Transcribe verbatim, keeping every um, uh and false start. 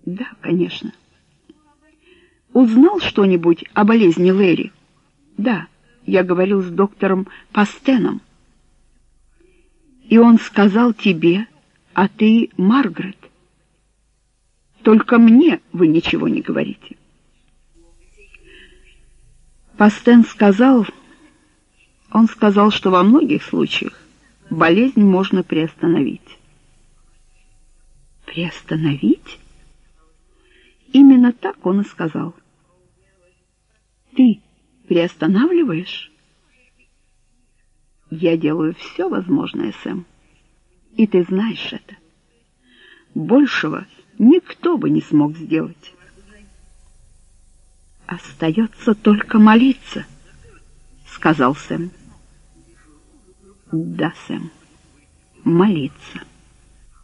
Да, конечно. Узнал что-нибудь о болезни Лэри? Да, я говорил с доктором Пастеном. И он сказал тебе, а ты Маргарет. Только мне вы ничего не говорите. Пастен сказал, он сказал, что во многих случаях болезнь можно приостановить. Приостановить? Именно так он и сказал. Ты приостанавливаешь? Я делаю все возможное, Сэм. И ты знаешь это. Большего никто бы не смог сделать. Остается только молиться, сказал Сэм. Да, Сэм, молиться.